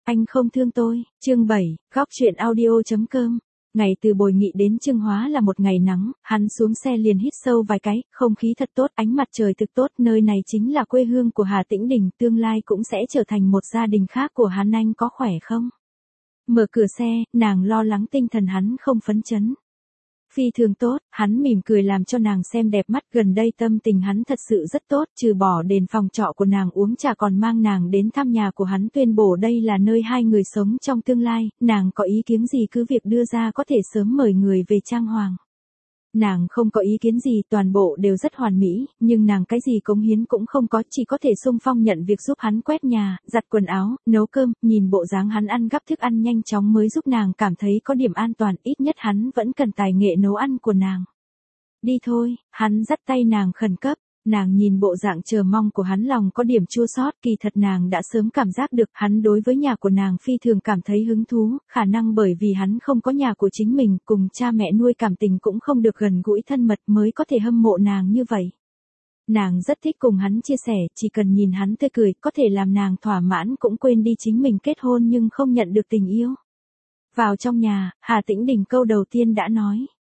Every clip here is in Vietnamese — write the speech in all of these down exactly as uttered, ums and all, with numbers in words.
Anh không thương tôi, chương bảy, góc chuyện audio.com. Ngày từ Bồi Nghị đến Chương Hóa là một ngày nắng, hắn xuống xe liền hít sâu vài cái, không khí thật tốt, ánh mặt trời thực tốt, nơi này chính là quê hương của Hà Tĩnh Đình, tương lai cũng sẽ trở thành một gia đình khác của hắn. Anh có khỏe không? Mở cửa xe, nàng lo lắng tinh thần hắn không phấn chấn. Phi thường tốt, hắn mỉm cười làm cho nàng xem đẹp mắt, gần đây tâm tình hắn thật sự rất tốt, trừ bỏ đền phòng trọ của nàng uống trà còn mang nàng đến thăm nhà của hắn, tuyên bố đây là nơi hai người sống trong tương lai, nàng có ý kiến gì cứ việc đưa ra, có thể sớm mời người về trang hoàng. Nàng không có ý kiến gì, toàn bộ đều rất hoàn mỹ, nhưng nàng cái gì cống hiến cũng không có, chỉ có thể xung phong nhận việc giúp hắn quét nhà, giặt quần áo, nấu cơm, nhìn bộ dáng hắn ăn gắp thức ăn nhanh chóng mới giúp nàng cảm thấy có điểm an toàn, ít nhất hắn vẫn cần tài nghệ nấu ăn của nàng. Đi thôi, hắn dắt tay nàng khẩn cấp. Nàng nhìn bộ dạng chờ mong của hắn, lòng có điểm chua xót, kỳ thật nàng đã sớm cảm giác được hắn đối với nhà của nàng phi thường cảm thấy hứng thú, khả năng bởi vì hắn không có nhà của chính mình, cùng cha mẹ nuôi cảm tình cũng không được gần gũi thân mật mới có thể hâm mộ nàng như vậy. Nàng rất thích cùng hắn chia sẻ, chỉ cần nhìn hắn tươi cười, có thể làm nàng thỏa mãn cũng quên đi chính mình kết hôn nhưng không nhận được tình yêu. Vào trong nhà, Hà Tĩnh Đình câu đầu tiên đã nói.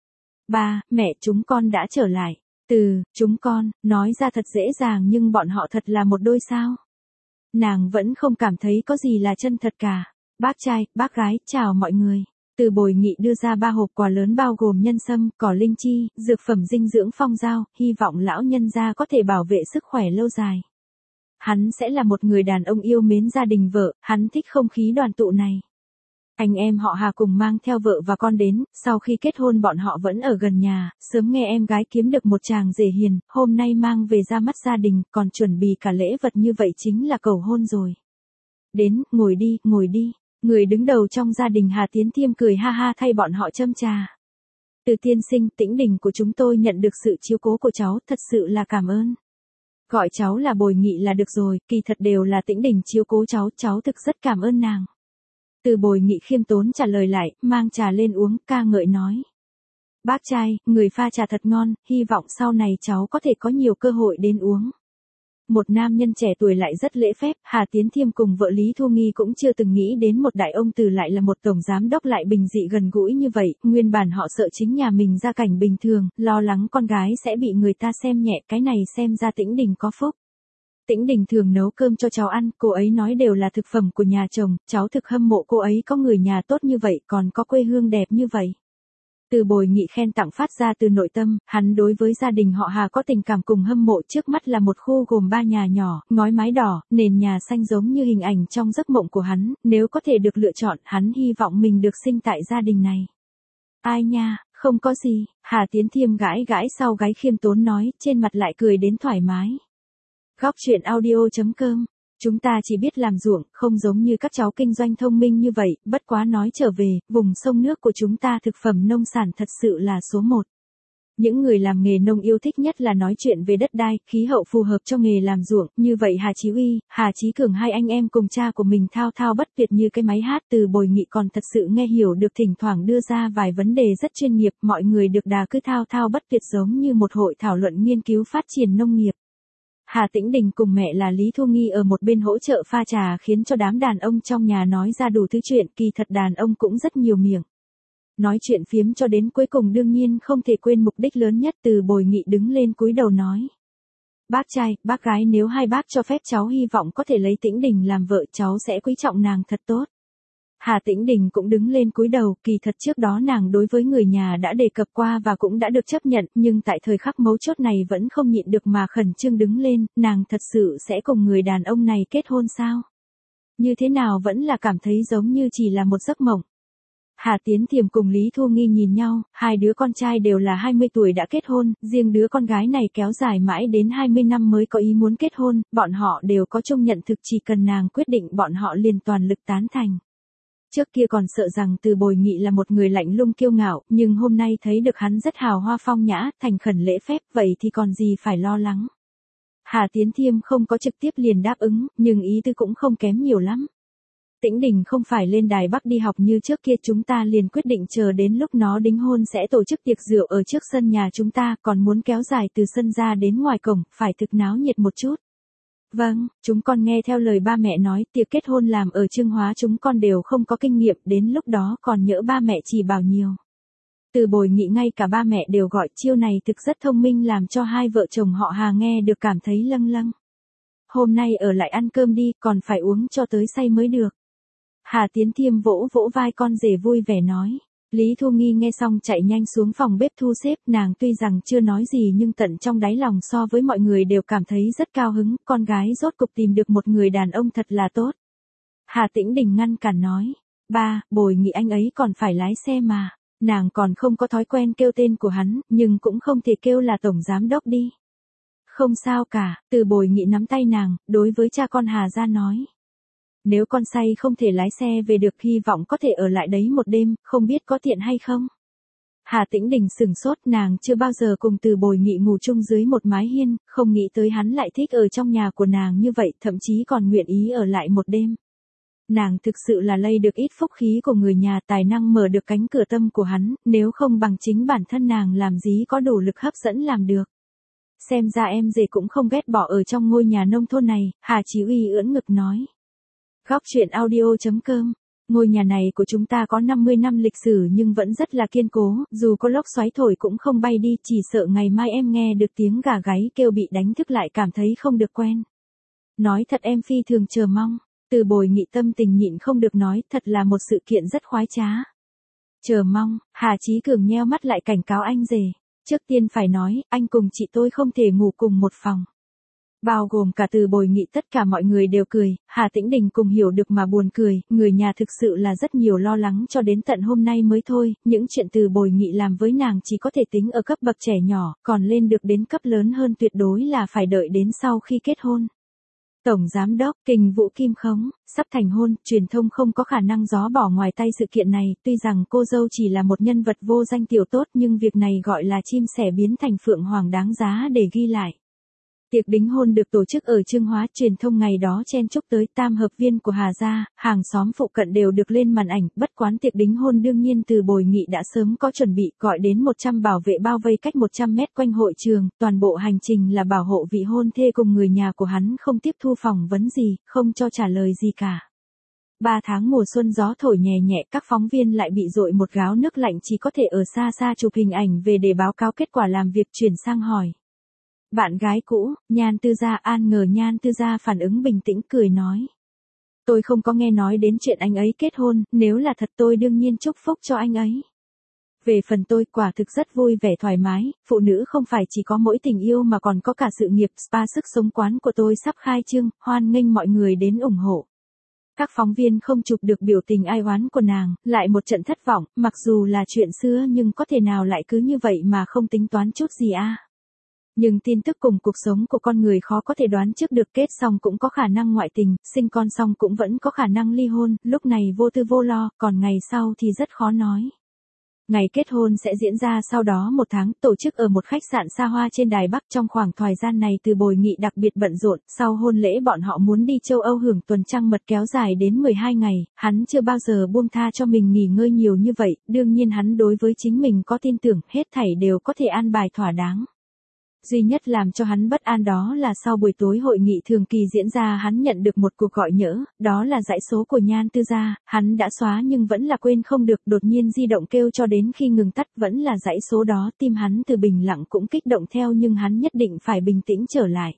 Ba, mẹ chúng con đã trở lại. Từ, chúng con, nói ra thật dễ dàng nhưng bọn họ thật là một đôi sao? Nàng vẫn không cảm thấy có gì là chân thật cả. Bác trai, bác gái, chào mọi người. Từ Bồi Nghị đưa ra ba hộp quà lớn bao gồm nhân sâm, cỏ linh chi, dược phẩm dinh dưỡng phong dao, hy vọng lão nhân gia có thể bảo vệ sức khỏe lâu dài. Hắn sẽ là một người đàn ông yêu mến gia đình vợ, hắn thích không khí đoàn tụ này. Anh em họ Hà cùng mang theo vợ và con đến, sau khi kết hôn bọn họ vẫn ở gần nhà, sớm nghe em gái kiếm được một chàng rể hiền, hôm nay mang về ra mắt gia đình, còn chuẩn bị cả lễ vật như vậy chính là cầu hôn rồi. Đến, ngồi đi, ngồi đi, người đứng đầu trong gia đình Hà Tiến Thiêm cười ha ha thay bọn họ châm trà. Từ tiên sinh, Tĩnh Đình của chúng tôi nhận được sự chiếu cố của cháu, thật sự là cảm ơn. Gọi cháu là Bồi Nghị là được rồi, kỳ thật đều là Tĩnh Đình chiếu cố cháu, cháu thực rất cảm ơn nàng. Từ Bồi Nghị khiêm tốn trả lời lại, mang trà lên uống, ca ngợi nói. Bác trai, người pha trà thật ngon, hy vọng sau này cháu có thể có nhiều cơ hội đến uống. Một nam nhân trẻ tuổi lại rất lễ phép, Hà Tiến Thiêm cùng vợ Lý Thu Nghi cũng chưa từng nghĩ đến một đại ông từ lại là một tổng giám đốc lại bình dị gần gũi như vậy, nguyên bản họ sợ chính nhà mình gia cảnh bình thường, lo lắng con gái sẽ bị người ta xem nhẹ, cái này xem ra Tĩnh Đình có phúc. Tĩnh Đình thường nấu cơm cho cháu ăn, cô ấy nói đều là thực phẩm của nhà chồng, cháu thực hâm mộ cô ấy có người nhà tốt như vậy, còn có quê hương đẹp như vậy. Từ Bồi Nghị khen tặng phát ra từ nội tâm, hắn đối với gia đình họ Hà có tình cảm cùng hâm mộ, trước mắt là một khu gồm ba nhà nhỏ, ngói mái đỏ, nền nhà xanh giống như hình ảnh trong giấc mộng của hắn, nếu có thể được lựa chọn, hắn hy vọng mình được sinh tại gia đình này. Ai nha, không có gì, Hà Tiến Thiêm gãi gãi sau gáy khiêm tốn nói, trên mặt lại cười đến thoải mái. Góc chuyện audio.com. Chúng ta chỉ biết làm ruộng, không giống như các cháu kinh doanh thông minh như vậy, bất quá nói trở về, vùng sông nước của chúng ta thực phẩm nông sản thật sự là số một. Những người làm nghề nông yêu thích nhất là nói chuyện về đất đai, khí hậu phù hợp cho nghề làm ruộng, như vậy Hà Chí Uy, Hà Chí Cường hai anh em cùng cha của mình thao thao bất tuyệt như cái máy hát. Từ Bồi Nghị còn thật sự nghe hiểu được, thỉnh thoảng đưa ra vài vấn đề rất chuyên nghiệp, mọi người được đà cứ thao thao bất tuyệt giống như một hội thảo luận nghiên cứu phát triển nông nghiệp. Hà Tĩnh Đình cùng mẹ là Lý Thu Nghi ở một bên hỗ trợ pha trà khiến cho đám đàn ông trong nhà nói ra đủ thứ chuyện, kỳ thật đàn ông cũng rất nhiều miệng. Nói chuyện phiếm cho đến cuối cùng đương nhiên không thể quên mục đích lớn nhất. Từ Bồi Nghị đứng lên cúi đầu nói. Bác trai, bác gái, nếu hai bác cho phép cháu hy vọng có thể lấy Tĩnh Đình làm vợ, cháu sẽ quý trọng nàng thật tốt. Hà Tĩnh Đình cũng đứng lên cúi đầu, kỳ thật trước đó nàng đối với người nhà đã đề cập qua và cũng đã được chấp nhận, nhưng tại thời khắc mấu chốt này vẫn không nhịn được mà khẩn trương đứng lên, nàng thật sự sẽ cùng người đàn ông này kết hôn sao? Như thế nào vẫn là cảm thấy giống như chỉ là một giấc mộng. Hà Tiến Thiểm cùng Lý Thu Nghi nhìn nhau, hai đứa con trai đều là hai mươi tuổi đã kết hôn, riêng đứa con gái này kéo dài mãi đến hai mươi năm mới có ý muốn kết hôn, bọn họ đều có chung nhận thực chỉ cần nàng quyết định bọn họ liền toàn lực tán thành. Trước kia còn sợ rằng Từ Bồi Nghị là một người lạnh lùng kiêu ngạo, nhưng hôm nay thấy được hắn rất hào hoa phong nhã, thành khẩn lễ phép, vậy thì còn gì phải lo lắng. Hà Tiến Thiêm không có trực tiếp liền đáp ứng, nhưng ý tư cũng không kém nhiều lắm. Tĩnh Đình không phải lên Đài Bắc đi học như trước kia, chúng ta liền quyết định chờ đến lúc nó đính hôn sẽ tổ chức tiệc rượu ở trước sân nhà chúng ta, còn muốn kéo dài từ sân ra đến ngoài cổng, phải thực náo nhiệt một chút. Vâng, chúng con nghe theo lời ba mẹ nói, tiệc kết hôn làm ở Trương Hóa chúng con đều không có kinh nghiệm, đến lúc đó còn nhỡ ba mẹ chỉ bảo nhiều. Từ Bồi Nghị ngay cả ba mẹ đều gọi, chiêu này thực rất thông minh làm cho hai vợ chồng họ Hà nghe được cảm thấy lâng lâng. Hôm nay ở lại ăn cơm đi, còn phải uống cho tới say mới được. Hà Tiến Thiêm vỗ vỗ vai con rể vui vẻ nói. Lý Thu Nghi nghe xong chạy nhanh xuống phòng bếp thu xếp, nàng tuy rằng chưa nói gì nhưng tận trong đáy lòng so với mọi người đều cảm thấy rất cao hứng, con gái rốt cục tìm được một người đàn ông thật là tốt. Hà Tĩnh Đình ngăn cản nói, ba, Bồi Nghị anh ấy còn phải lái xe mà, nàng còn không có thói quen kêu tên của hắn, nhưng cũng không thể kêu là tổng giám đốc đi. Không sao cả, Từ Bồi Nghị nắm tay nàng, đối với cha con Hà ra nói. Nếu con say không thể lái xe về được hy vọng có thể ở lại đấy một đêm, không biết có tiện hay không? Hà Tĩnh Đình sửng sốt, nàng chưa bao giờ cùng Từ Bồi Nghị ngủ chung dưới một mái hiên, không nghĩ tới hắn lại thích ở trong nhà của nàng như vậy, thậm chí còn nguyện ý ở lại một đêm. Nàng thực sự là lây được ít phúc khí của người nhà, tài năng mở được cánh cửa tâm của hắn, nếu không bằng chính bản thân nàng làm gì có đủ lực hấp dẫn làm được. Xem ra em dề cũng không ghét bỏ ở trong ngôi nhà nông thôn này, Hà Chí Uy ưỡn ngực nói. Góc truyện audio.com. Ngôi nhà này của chúng ta có năm mươi năm lịch sử nhưng vẫn rất là kiên cố, dù có lốc xoáy thổi cũng không bay đi, chỉ sợ ngày mai em nghe được tiếng gà gáy kêu bị đánh thức lại cảm thấy không được quen. Nói thật em phi thường chờ mong, Từ Bồi Nghị tâm tình nhịn không được nói, thật là một sự kiện rất khoái trá. Chờ mong, Hà Chí Cường nheo mắt lại cảnh cáo anh rể, trước tiên phải nói, anh cùng chị tôi không thể ngủ cùng một phòng. Bao gồm cả Từ Bồi Nghị, tất cả mọi người đều cười, Hà Tĩnh Đình cùng hiểu được mà buồn cười, người nhà thực sự là rất nhiều lo lắng cho đến tận hôm nay mới thôi, những chuyện Từ Bồi Nghị làm với nàng chỉ có thể tính ở cấp bậc trẻ nhỏ, còn lên được đến cấp lớn hơn tuyệt đối là phải đợi đến sau khi kết hôn. Tổng Giám đốc, Kình Vũ Kim Khống, sắp thành hôn, truyền thông không có khả năng gió bỏ ngoài tay sự kiện này, tuy rằng cô dâu chỉ là một nhân vật vô danh tiểu tốt nhưng việc này gọi là chim sẻ biến thành phượng hoàng đáng giá để ghi lại. Tiệc đính hôn được tổ chức ở Trương Hóa, truyền thông ngày đó chen chúc tới, tam hợp viên của Hà gia, hàng xóm phụ cận đều được lên màn ảnh, bất quán tiệc đính hôn đương nhiên Từ Bồi Nghị đã sớm có chuẩn bị, gọi đến một trăm bảo vệ bao vây cách một trăm mét quanh hội trường, toàn bộ hành trình là bảo hộ vị hôn thê cùng người nhà của hắn không tiếp thu phỏng vấn gì, không cho trả lời gì cả. Ba tháng mùa xuân gió thổi nhẹ nhẹ, các phóng viên lại bị dội một gáo nước lạnh, chỉ có thể ở xa xa chụp hình ảnh về để báo cáo kết quả làm việc. Chuyển sang hỏi bạn gái cũ, Nhan Tư Gia. An ngờ Nhan Tư Gia phản ứng bình tĩnh cười nói. Tôi không có nghe nói đến chuyện anh ấy kết hôn, nếu là thật tôi đương nhiên chúc phúc cho anh ấy. Về phần tôi quả thực rất vui vẻ thoải mái, phụ nữ không phải chỉ có mỗi tình yêu mà còn có cả sự nghiệp, spa sức sống quán của tôi sắp khai trương, hoan nghênh mọi người đến ủng hộ. Các phóng viên không chụp được biểu tình ai oán của nàng, lại một trận thất vọng, mặc dù là chuyện xưa nhưng có thể nào lại cứ như vậy mà không tính toán chút gì a? Nhưng tin tức cùng cuộc sống của con người khó có thể đoán trước được, kết xong cũng có khả năng ngoại tình, sinh con xong cũng vẫn có khả năng ly hôn, lúc này vô tư vô lo, còn ngày sau thì rất khó nói. Ngày kết hôn sẽ diễn ra sau đó một tháng, tổ chức ở một khách sạn xa hoa trên Đài Bắc. Trong khoảng thời gian này Từ Bồi Nghị đặc biệt bận rộn, sau hôn lễ bọn họ muốn đi châu Âu hưởng tuần trăng mật kéo dài đến mười hai ngày, hắn chưa bao giờ buông tha cho mình nghỉ ngơi nhiều như vậy, đương nhiên hắn đối với chính mình có tin tưởng, hết thảy đều có thể an bài thỏa đáng. Duy nhất làm cho hắn bất an đó là sau buổi tối hội nghị thường kỳ diễn ra hắn nhận được một cuộc gọi nhỡ, đó là dãy số của Nhan Tư Gia, hắn đã xóa nhưng vẫn là quên không được, đột nhiên di động kêu cho đến khi ngừng tắt vẫn là dãy số đó, tim hắn từ bình lặng cũng kích động theo nhưng hắn nhất định phải bình tĩnh trở lại.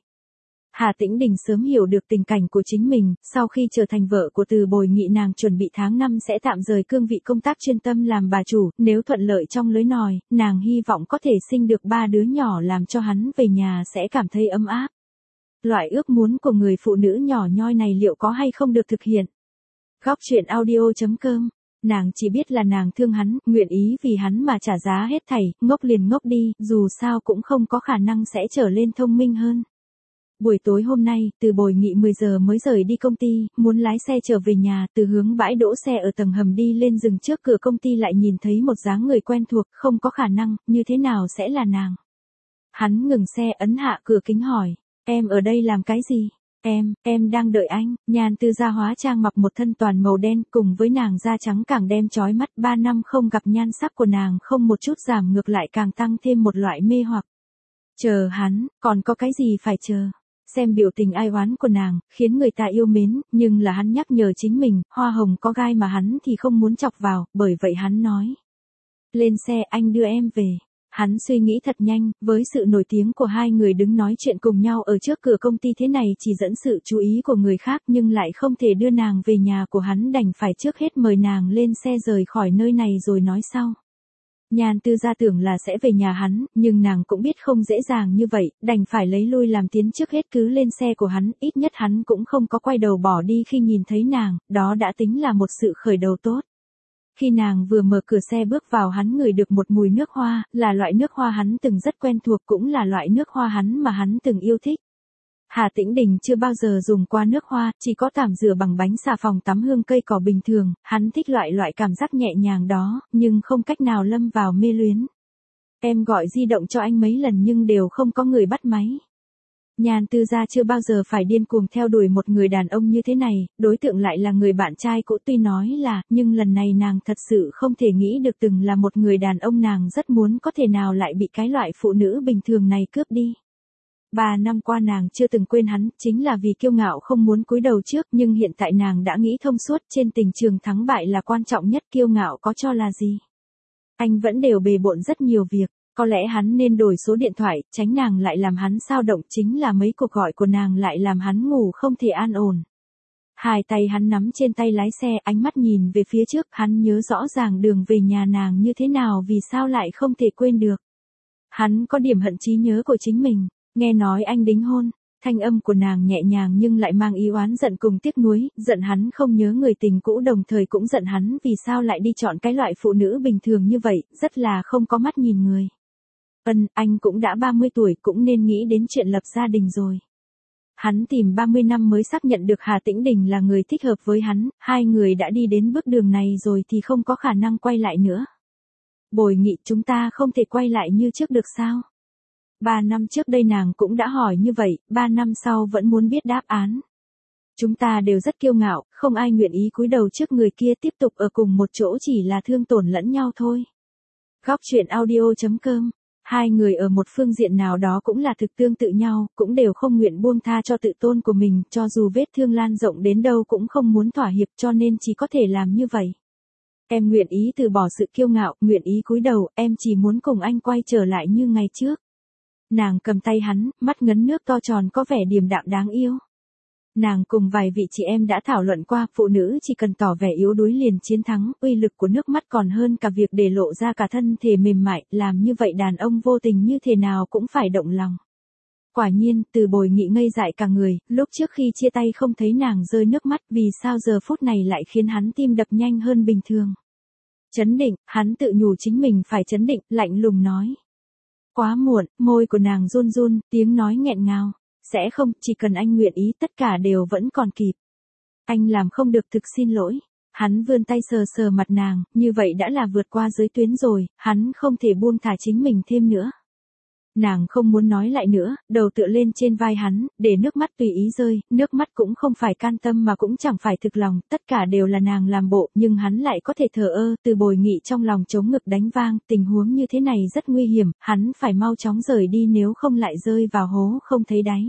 Hà Tĩnh Đình sớm hiểu được tình cảnh của chính mình, sau khi trở thành vợ của Từ Bồi Nghị nàng chuẩn bị tháng năm sẽ tạm rời cương vị công tác chuyên tâm làm bà chủ, nếu thuận lợi trong lưới nòi, nàng hy vọng có thể sinh được ba đứa nhỏ làm cho hắn về nhà sẽ cảm thấy ấm áp. Loại ước muốn của người phụ nữ nhỏ nhoi này liệu có hay không được thực hiện? Góc truyện audio.com. Nàng chỉ biết là nàng thương hắn, nguyện ý vì hắn mà trả giá hết thảy, ngốc liền ngốc đi, dù sao cũng không có khả năng sẽ trở lên thông minh hơn. Buổi tối hôm nay, Từ Bồi Nghị mười giờ mới rời đi công ty, muốn lái xe trở về nhà, từ hướng bãi đỗ xe ở tầng hầm đi lên dừng trước cửa công ty lại nhìn thấy một dáng người quen thuộc, không có khả năng, như thế nào sẽ là nàng. Hắn ngừng xe ấn hạ cửa kính hỏi, em ở đây làm cái gì? Em, em đang đợi anh. Nhan Tư Gia hóa trang mặc một thân toàn màu đen, cùng với nàng da trắng càng đem chói mắt, ba năm không gặp nhan sắc của nàng không một chút giảm, ngược lại càng tăng thêm một loại mê hoặc. Chờ hắn, còn có cái gì phải chờ? xem biểu tình ai oán của nàng, khiến người ta yêu mến, nhưng là hắn nhắc nhở chính mình, hoa hồng có gai mà hắn thì không muốn chọc vào, bởi vậy hắn nói. Lên xe anh đưa em về. Hắn suy nghĩ thật nhanh, với sự nổi tiếng của hai người đứng nói chuyện cùng nhau ở trước cửa công ty thế này chỉ dẫn sự chú ý của người khác nhưng lại không thể đưa nàng về nhà của hắn, đành phải trước hết mời nàng lên xe rời khỏi nơi này rồi nói sau. Nhan Tư Gia tưởng là sẽ về nhà hắn, nhưng nàng cũng biết không dễ dàng như vậy, đành phải lấy lui làm tiến trước hết cứ lên xe của hắn, ít nhất hắn cũng không có quay đầu bỏ đi khi nhìn thấy nàng, đó đã tính là một sự khởi đầu tốt. Khi nàng vừa mở cửa xe bước vào hắn ngửi được một mùi nước hoa, là loại nước hoa hắn từng rất quen thuộc cũng là loại nước hoa hắn mà hắn từng yêu thích. Hà Tĩnh Đình chưa bao giờ dùng qua nước hoa, chỉ có tảm rửa bằng bánh xà phòng tắm hương cây cỏ bình thường, hắn thích loại loại cảm giác nhẹ nhàng đó, nhưng không cách nào lâm vào mê luyến. Em gọi di động cho anh mấy lần nhưng đều không có người bắt máy. Nhan Tư Gia chưa bao giờ phải điên cuồng theo đuổi một người đàn ông như thế này, đối tượng lại là người bạn trai cũ tuy nói là, nhưng lần này nàng thật sự không thể nghĩ được từng là một người đàn ông nàng rất muốn có thể nào lại bị cái loại phụ nữ bình thường này cướp đi. Ba năm qua nàng chưa từng quên hắn, chính là vì kiêu ngạo không muốn cúi đầu trước, nhưng hiện tại nàng đã nghĩ thông suốt, trên tình trường thắng bại là quan trọng nhất, kiêu ngạo có cho là gì. Anh vẫn đều bề bộn rất nhiều việc. Có lẽ hắn nên đổi số điện thoại, tránh nàng lại làm hắn xao động, chính là mấy cuộc gọi của nàng lại làm hắn ngủ không thể an ổn. Hai tay hắn nắm trên tay lái xe, ánh mắt nhìn về phía trước, hắn nhớ rõ ràng đường về nhà nàng như thế nào, vì sao lại không thể quên được. Hắn có điểm hận trí nhớ của chính mình, nghe nói anh đính hôn, thanh âm của nàng nhẹ nhàng nhưng lại mang ý oán giận cùng tiếc nuối, giận hắn không nhớ người tình cũ, đồng thời cũng giận hắn vì sao lại đi chọn cái loại phụ nữ bình thường như vậy, rất là không có mắt nhìn người. Ân, anh cũng đã ba mươi tuổi, cũng nên nghĩ đến chuyện lập gia đình rồi. Hắn tìm ba mươi năm mới xác nhận được Hà Tĩnh Đình là người thích hợp với hắn, hai người đã đi đến bước đường này rồi thì không có khả năng quay lại nữa. Bồi Nghị, chúng ta không thể quay lại như trước được sao? Ba năm trước đây nàng cũng đã hỏi như vậy, ba năm sau vẫn muốn biết đáp án. Chúng ta đều rất kiêu ngạo, không ai nguyện ý cúi đầu trước người kia, tiếp tục ở cùng một chỗ chỉ là thương tổn lẫn nhau thôi. Góc truyện audio chấm com. Hai người ở một phương diện nào đó cũng là thực tương tự nhau, cũng đều không nguyện buông tha cho tự tôn của mình, cho dù vết thương lan rộng đến đâu cũng không muốn thỏa hiệp, cho nên chỉ có thể làm như vậy. Em nguyện ý từ bỏ sự kiêu ngạo, nguyện ý cúi đầu, em chỉ muốn cùng anh quay trở lại như ngày trước. Nàng cầm tay hắn, mắt ngấn nước to tròn có vẻ điềm đạm đáng yêu. Nàng cùng vài vị chị em đã thảo luận qua, phụ nữ chỉ cần tỏ vẻ yếu đuối liền chiến thắng, uy lực của nước mắt còn hơn cả việc để lộ ra cả thân thể mềm mại, làm như vậy đàn ông vô tình như thế nào cũng phải động lòng. Quả nhiên, Từ Bồi Nghị ngây dại cả người, lúc trước khi chia tay không thấy nàng rơi nước mắt, vì sao giờ phút này lại khiến hắn tim đập nhanh hơn bình thường. Chấn định, hắn tự nhủ chính mình phải chấn định, lạnh lùng nói. Quá muộn, môi của nàng run run, tiếng nói nghẹn ngào. Sẽ không, chỉ cần anh nguyện ý tất cả đều vẫn còn kịp. Anh làm không được, thực xin lỗi. Hắn vươn tay sờ sờ mặt nàng, như vậy đã là vượt qua giới tuyến rồi, hắn không thể buông thả chính mình thêm nữa. Nàng không muốn nói lại nữa, đầu tựa lên trên vai hắn, để nước mắt tùy ý rơi, nước mắt cũng không phải can tâm mà cũng chẳng phải thực lòng, tất cả đều là nàng làm bộ, nhưng hắn lại có thể thờ ơ. Từ Bồi Nghị trong lòng chống ngực đánh vang, tình huống như thế này rất nguy hiểm, hắn phải mau chóng rời đi nếu không lại rơi vào hố không thấy đáy.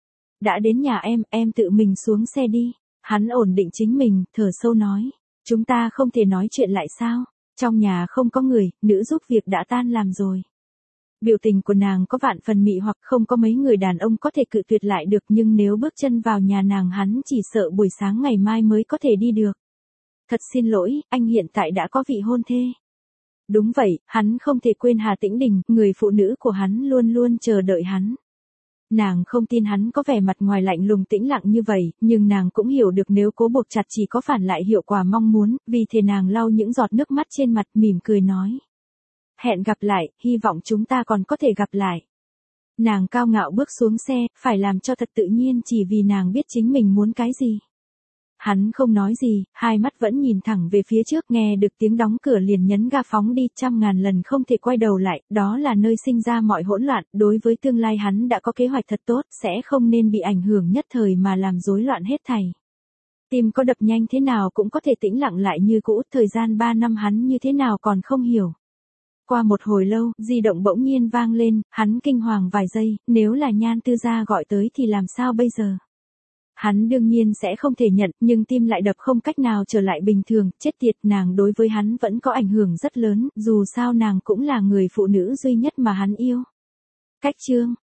Đã đến nhà em, em tự mình xuống xe đi. Hắn ổn định chính mình, thở sâu nói. Chúng ta không thể nói chuyện lại sao? Trong nhà không có người, nữ giúp việc đã tan làm rồi. Biểu tình của nàng có vạn phần mị hoặc, không có mấy người đàn ông có thể cự tuyệt lại được, nhưng nếu bước chân vào nhà nàng hắn chỉ sợ buổi sáng ngày mai mới có thể đi được. Thật xin lỗi, anh hiện tại đã có vị hôn thê. Đúng vậy, hắn không thể quên Hà Tĩnh Đình, người phụ nữ của hắn luôn luôn chờ đợi hắn. Nàng không tin hắn có vẻ mặt ngoài lạnh lùng tĩnh lặng như vậy, nhưng nàng cũng hiểu được nếu cố buộc chặt chỉ có phản lại hiệu quả mong muốn, vì thế nàng lau những giọt nước mắt trên mặt, mỉm cười nói. Hẹn gặp lại, hy vọng chúng ta còn có thể gặp lại. Nàng cao ngạo bước xuống xe, phải làm cho thật tự nhiên chỉ vì nàng biết chính mình muốn cái gì. Hắn không nói gì, hai mắt vẫn nhìn thẳng về phía trước, nghe được tiếng đóng cửa liền nhấn ga phóng đi, trăm ngàn lần không thể quay đầu lại, đó là nơi sinh ra mọi hỗn loạn, đối với tương lai hắn đã có kế hoạch thật tốt, sẽ không nên bị ảnh hưởng nhất thời mà làm rối loạn hết thảy. Tim có đập nhanh thế nào cũng có thể tĩnh lặng lại như cũ, thời gian ba năm hắn như thế nào còn không hiểu. Qua một hồi lâu, di động bỗng nhiên vang lên, hắn kinh hoàng vài giây, nếu là Nhan Tư Gia gọi tới thì làm sao bây giờ? Hắn đương nhiên sẽ không thể nhận, nhưng tim lại đập không cách nào trở lại bình thường, chết tiệt, nàng đối với hắn vẫn có ảnh hưởng rất lớn, dù sao nàng cũng là người phụ nữ duy nhất mà hắn yêu. Cách chương